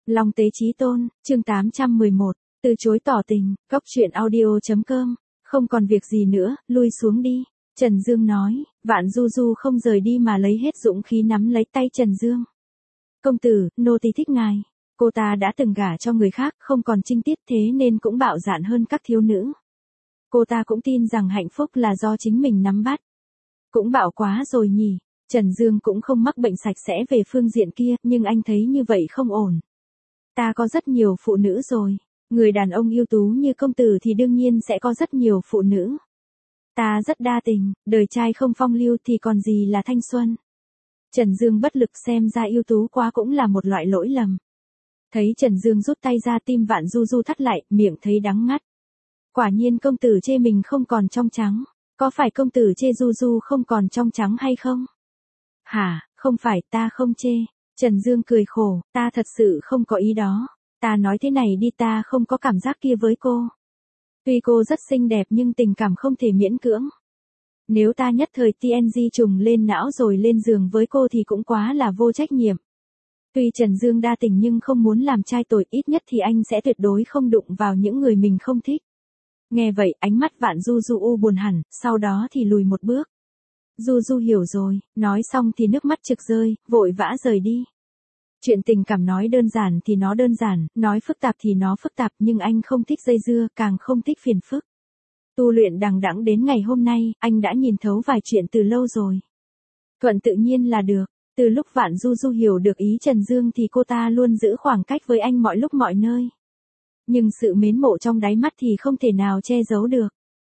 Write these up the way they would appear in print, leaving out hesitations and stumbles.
Long Tế Chí Tôn, chương 811, từ chối tỏ tình, góc truyện audio.com, không còn việc gì nữa, lui xuống đi. Trần Dương nói, Vạn Du Du không rời đi mà lấy hết dũng khí nắm lấy tay Trần Dương. Công tử, nô tỳ thích ngài. Cô ta đã từng gả cho người khác, không còn trinh tiết thế nên cũng bạo dạn hơn các thiếu nữ. Cô ta cũng tin rằng hạnh phúc là do chính mình nắm bắt. Cũng bạo quá rồi nhỉ. Trần Dương cũng không mắc bệnh sạch sẽ về phương diện kia, nhưng anh thấy như vậy không ổn. Ta có rất nhiều phụ nữ rồi. Người đàn ông ưu tú như công tử thì đương nhiên sẽ có rất nhiều phụ nữ. Ta rất đa tình, đời trai không phong lưu thì còn gì là thanh xuân. Trần Dương bất lực, xem ra ưu tú quá cũng là một loại lỗi lầm. Thấy Trần Dương rút tay ra, tim Vạn Du Du thắt lại, miệng thấy đắng ngắt. Quả nhiên công tử chê mình không còn trong trắng. Có phải công tử chê Du Du không còn trong trắng hay không? Hả, không phải, ta không chê. Trần Dương cười khổ, ta thật sự không có ý đó. Ta nói thế này đi, ta không có cảm giác kia với cô. Tuy cô rất xinh đẹp nhưng tình cảm không thể miễn cưỡng. Nếu ta nhất thời TNG trùng lên não rồi lên giường với cô thì cũng quá là vô trách nhiệm. Tuy Trần Dương đa tình nhưng không muốn làm trai tội, ít nhất thì anh sẽ tuyệt đối không đụng vào những người mình không thích. Nghe vậy, ánh mắt Vạn Du Du u buồn hẳn, sau đó thì lùi một bước. Du Du hiểu rồi, nói xong thì nước mắt trực rơi, vội vã rời đi. Chuyện tình cảm nói đơn giản thì nó đơn giản, nói phức tạp thì nó phức tạp, nhưng anh không thích dây dưa, càng không thích phiền phức. Tu luyện đằng đẵng đến ngày hôm nay, anh đã nhìn thấu vài chuyện từ lâu rồi. Thuận tự nhiên là được. Từ lúc Vạn Du Du hiểu được ý Trần Dương thì cô ta luôn giữ khoảng cách với anh mọi lúc mọi nơi. Nhưng sự mến mộ trong đáy mắt thì không thể nào che giấu được.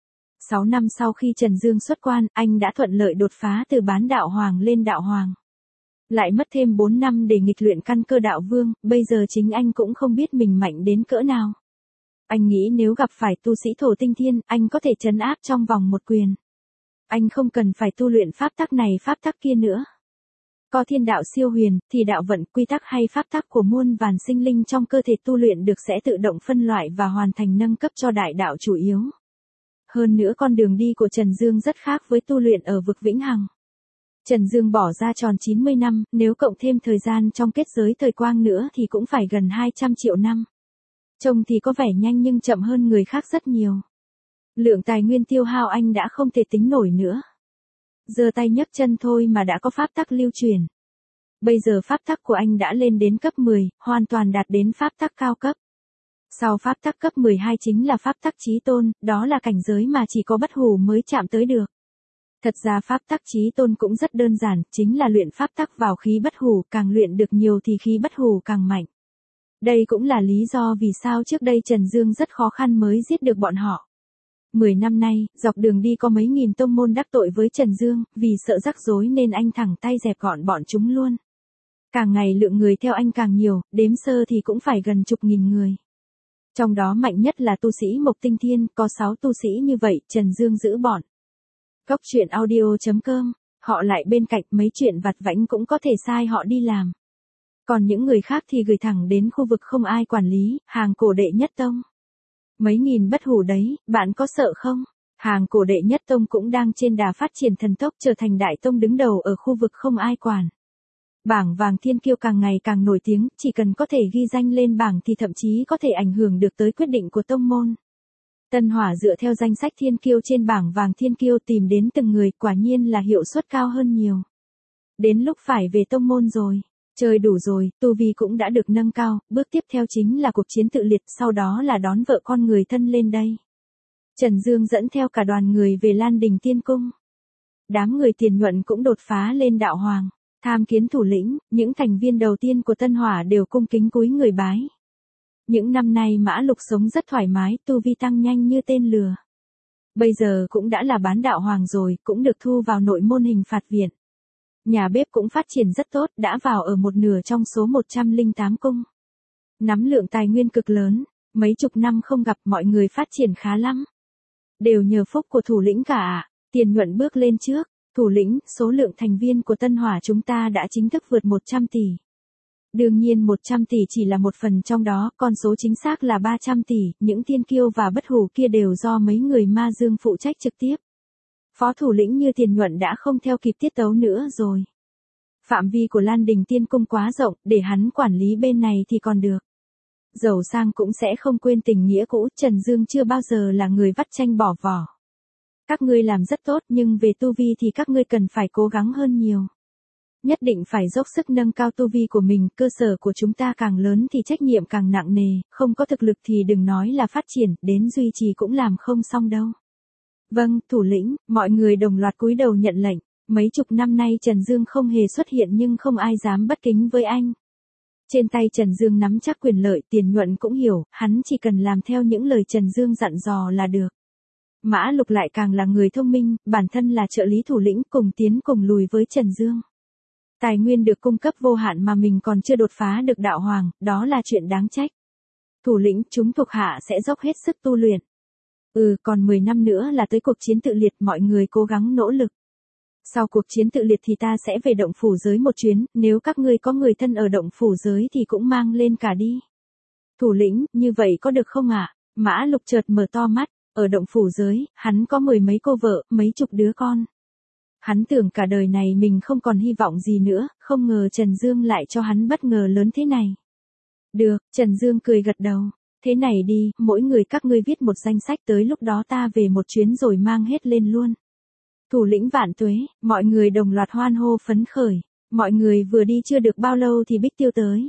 6 năm sau khi Trần Dương xuất quan, anh đã thuận lợi đột phá từ bán đạo hoàng lên đạo hoàng. Lại mất thêm 4 năm để nghịch luyện căn cơ đạo vương, bây giờ chính anh cũng không biết mình mạnh đến cỡ nào. Anh nghĩ nếu gặp phải tu sĩ thổ tinh thiên, anh có thể trấn áp trong vòng một quyền. Anh không cần phải tu luyện pháp tắc này pháp tắc kia nữa. Có thiên đạo siêu huyền, thì đạo vận, quy tắc hay pháp tắc của muôn vàn sinh linh trong cơ thể tu luyện được sẽ tự động phân loại và hoàn thành nâng cấp cho đại đạo chủ yếu. Hơn nữa con đường đi của Trần Dương rất khác với tu luyện ở vực vĩnh hằng. Trần Dương bỏ ra tròn 90 năm, nếu cộng thêm thời gian trong kết giới thời quang nữa thì cũng phải gần 200 triệu năm. Trông thì có vẻ nhanh nhưng chậm hơn người khác rất nhiều. Lượng tài nguyên tiêu hao anh đã không thể tính nổi nữa. Giơ tay nhấc chân thôi mà đã có pháp tắc lưu truyền. Bây giờ pháp tắc của anh đã lên đến cấp 10, hoàn toàn đạt đến pháp tắc cao cấp. Sau pháp tắc cấp 12 chính là pháp tắc chí tôn, đó là cảnh giới mà chỉ có bất hủ mới chạm tới được. Thật ra pháp tắc chí tôn cũng rất đơn giản, chính là luyện pháp tắc vào khí bất hủ, càng luyện được nhiều thì khí bất hủ càng mạnh. Đây cũng là lý do vì sao trước đây Trần Dương rất khó khăn mới giết được bọn họ. 10 năm nay, dọc đường đi có mấy nghìn tông môn đắc tội với Trần Dương, vì sợ rắc rối nên anh thẳng tay dẹp gọn bọn chúng luôn. Càng ngày lượng người theo anh càng nhiều, đếm sơ thì cũng phải gần chục nghìn người. Trong đó mạnh nhất là tu sĩ Mộc Tinh Thiên, có 6 tu sĩ như vậy, Trần Dương giữ bọn. Góc truyện audio.com, họ lại bên cạnh, mấy chuyện vặt vãnh cũng có thể sai họ đi làm. Còn những người khác thì gửi thẳng đến khu vực không ai quản lý, hàng cổ đệ nhất tông. Mấy nghìn bất hủ đấy, bạn có sợ không? Hàng cổ đệ nhất tông cũng đang trên đà phát triển thần tốc, trở thành đại tông đứng đầu ở khu vực không ai quản. Bảng vàng thiên kiêu càng ngày càng nổi tiếng, chỉ cần có thể ghi danh lên bảng thì thậm chí có thể ảnh hưởng được tới quyết định của tông môn. Tân Hỏa dựa theo danh sách thiên kiêu trên bảng vàng thiên kiêu tìm đến từng người, quả nhiên là hiệu suất cao hơn nhiều. Đến lúc phải về tông môn rồi. Chơi đủ rồi, tu vi cũng đã được nâng cao, bước tiếp theo chính là cuộc chiến tự liệt, sau đó là đón vợ con người thân lên đây. Trần Dương dẫn theo cả đoàn người về Lan Đình Tiên Cung. Đám người Tiền Nhuận cũng đột phá lên đạo hoàng, tham kiến thủ lĩnh, những thành viên đầu tiên của Tân Hỏa đều cung kính cúi người bái. Những năm nay Mã Lục sống rất thoải mái, tu vi tăng nhanh như tên lừa. Bây giờ cũng đã là bán đạo hoàng rồi, cũng được thu vào nội môn hình phạt viện. Nhà bếp cũng phát triển rất tốt, đã vào ở một nửa trong số 108 cung. Nắm lượng tài nguyên cực lớn, mấy chục năm không gặp, mọi người phát triển khá lắm. Đều nhờ phúc của thủ lĩnh cả. Tiền Nhuận bước lên trước, thủ lĩnh, số lượng thành viên của Tân Hỏa chúng ta đã chính thức vượt 100 tỷ. Đương nhiên 100 tỷ chỉ là một phần trong đó, con số chính xác là 300 tỷ, những thiên kiêu và bất hủ kia đều do mấy người ma dương phụ trách trực tiếp. Phó thủ lĩnh như Tiền Nhuận đã không theo kịp tiết tấu nữa rồi. Phạm vi của Lan Đình Tiên Cung quá rộng, để hắn quản lý bên này thì còn được. Giàu sang cũng sẽ không quên tình nghĩa cũ, Trần Dương chưa bao giờ là người vắt chanh bỏ vỏ. Các ngươi làm rất tốt nhưng về tu vi thì các ngươi cần phải cố gắng hơn nhiều. Nhất định phải dốc sức nâng cao tu vi của mình, cơ sở của chúng ta càng lớn thì trách nhiệm càng nặng nề, không có thực lực thì đừng nói là phát triển, đến duy trì cũng làm không xong đâu. Vâng, thủ lĩnh, mọi người đồng loạt cúi đầu nhận lệnh. Mấy chục năm nay Trần Dương không hề xuất hiện nhưng không ai dám bất kính với anh. Trên tay Trần Dương nắm chắc quyền lợi, Tiền Nhuận cũng hiểu, hắn chỉ cần làm theo những lời Trần Dương dặn dò là được. Mã Lục lại càng là người thông minh, bản thân là trợ lý thủ lĩnh, cùng tiến cùng lùi với Trần Dương. Tài nguyên được cung cấp vô hạn mà mình còn chưa đột phá được đạo hoàng, đó là chuyện đáng trách. Thủ lĩnh, chúng thuộc hạ sẽ dốc hết sức tu luyện. Còn 10 năm nữa là tới cuộc chiến tự liệt, mọi người cố gắng nỗ lực. Sau cuộc chiến tự liệt thì ta sẽ về động phủ giới một chuyến, nếu các ngươi có người thân ở động phủ giới thì cũng mang lên cả đi. Thủ lĩnh, như vậy có được không ạ? Mã Lục chợt mở to mắt, ở động phủ giới, hắn có 10 mấy cô vợ, mấy chục đứa con. Hắn tưởng cả đời này mình không còn hy vọng gì nữa, không ngờ Trần Dương lại cho hắn bất ngờ lớn thế này. Được, Trần Dương cười gật đầu. Thế này đi, mỗi người các ngươi viết một danh sách, tới lúc đó ta về một chuyến rồi mang hết lên luôn. Thủ lĩnh vạn tuế, mọi người đồng loạt hoan hô phấn khởi. Mọi người vừa đi chưa được bao lâu thì Bích Tiêu tới.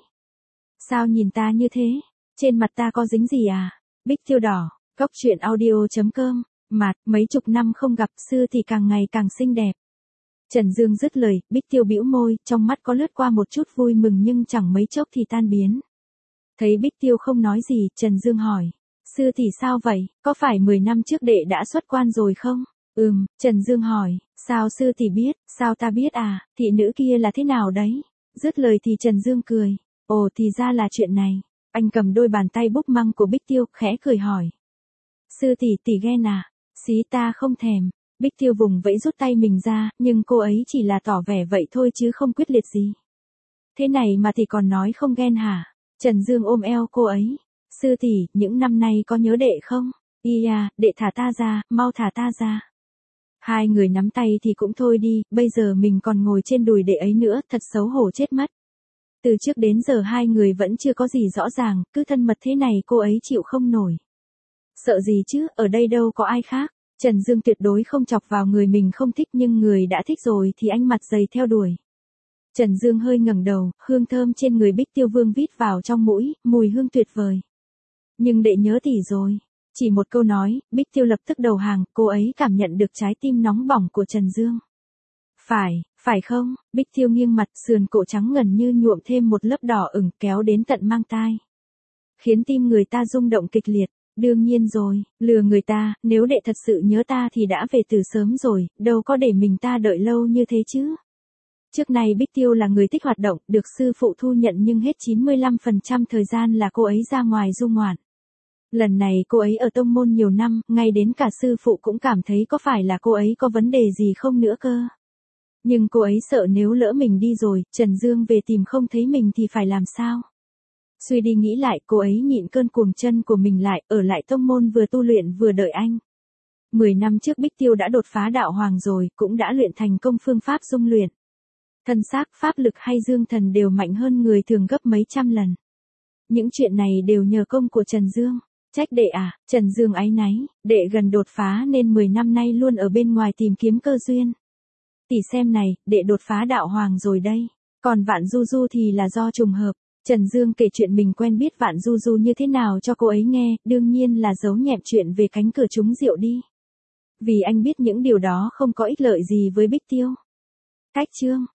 Sao nhìn ta như thế? Trên mặt ta có dính gì à? Bích Tiêu đỏ, Cốc Truyện Audio.com. Mấy chục năm không gặp, Sư thì càng ngày càng xinh đẹp. Trần Dương dứt lời, Bích Tiêu bĩu môi, trong mắt có lướt qua một chút vui mừng nhưng chẳng mấy chốc thì tan biến. Thấy Bích Tiêu không nói gì, Trần Dương hỏi. Sư thì sao vậy, có phải 10 năm trước đệ đã xuất quan rồi không? Trần Dương hỏi, sao sư thì biết, sao ta biết à, thị nữ kia là thế nào đấy? Dứt lời thì Trần Dương cười. Ồ thì ra là chuyện này. Anh cầm đôi bàn tay búp măng của Bích Tiêu, khẽ cười hỏi. Sư tỷ ghen à? Xí ta không thèm. Bích Tiêu vùng vẫy rút tay mình ra, nhưng cô ấy chỉ là tỏ vẻ vậy thôi chứ không quyết liệt gì. Thế này mà thì còn nói không ghen hả? Trần Dương ôm eo cô ấy. Sư tỷ, những năm nay có nhớ đệ không? Đệ thả ta ra, mau thả ta ra. Hai người nắm tay thì cũng thôi đi, bây giờ mình còn ngồi trên đùi đệ ấy nữa, thật xấu hổ chết mất. Từ trước đến giờ hai người vẫn chưa có gì rõ ràng, cứ thân mật thế này cô ấy chịu không nổi. Sợ gì chứ, ở đây đâu có ai khác. Trần Dương tuyệt đối không chọc vào người mình không thích, nhưng người đã thích rồi thì anh mặt dày theo đuổi. Trần Dương hơi ngẩng đầu, hương thơm trên người Bích Tiêu vương vít vào trong mũi, mùi hương tuyệt vời. Nhưng đệ nhớ tỷ rồi. Chỉ một câu nói, Bích Tiêu lập tức đầu hàng, cô ấy cảm nhận được trái tim nóng bỏng của Trần Dương. Phải không? Bích Tiêu nghiêng mặt, sườn cổ trắng ngần như nhuộm thêm một lớp đỏ ửng kéo đến tận mang tai. Khiến tim người ta rung động kịch liệt. Đương nhiên rồi, lừa người ta, nếu đệ thật sự nhớ ta thì đã về từ sớm rồi, đâu có để mình ta đợi lâu như thế chứ. Trước này Bích Tiêu là người thích hoạt động, được sư phụ thu nhận nhưng hết 95% thời gian là cô ấy ra ngoài du ngoạn. Lần này cô ấy ở tông môn nhiều năm, ngay đến cả sư phụ cũng cảm thấy có phải là cô ấy có vấn đề gì không nữa cơ. Nhưng cô ấy sợ nếu lỡ mình đi rồi, Trần Dương về tìm không thấy mình thì phải làm sao? Suy đi nghĩ lại, cô ấy nhịn cơn cuồng chân của mình lại, ở lại tông môn vừa tu luyện vừa đợi anh. 10 năm trước Bích Tiêu đã đột phá đạo hoàng rồi, cũng đã luyện thành công phương pháp dung luyện. Thân xác, pháp lực hay dương thần đều mạnh hơn người thường gấp mấy trăm lần. Những chuyện này đều nhờ công của Trần Dương. Trách đệ à? Trần Dương áy náy, đệ gần đột phá nên 10 năm nay luôn ở bên ngoài tìm kiếm cơ duyên. Tỷ xem này, đệ đột phá đạo hoàng rồi đây. Còn Vạn Du Du thì là do trùng hợp. Trần Dương kể chuyện mình quen biết Vạn Du Du như thế nào cho cô ấy nghe, đương nhiên là giấu nhẹm chuyện về cánh cửa trúng rượu đi. Vì anh biết những điều đó không có ích lợi gì với Bích Tiêu. Cách chương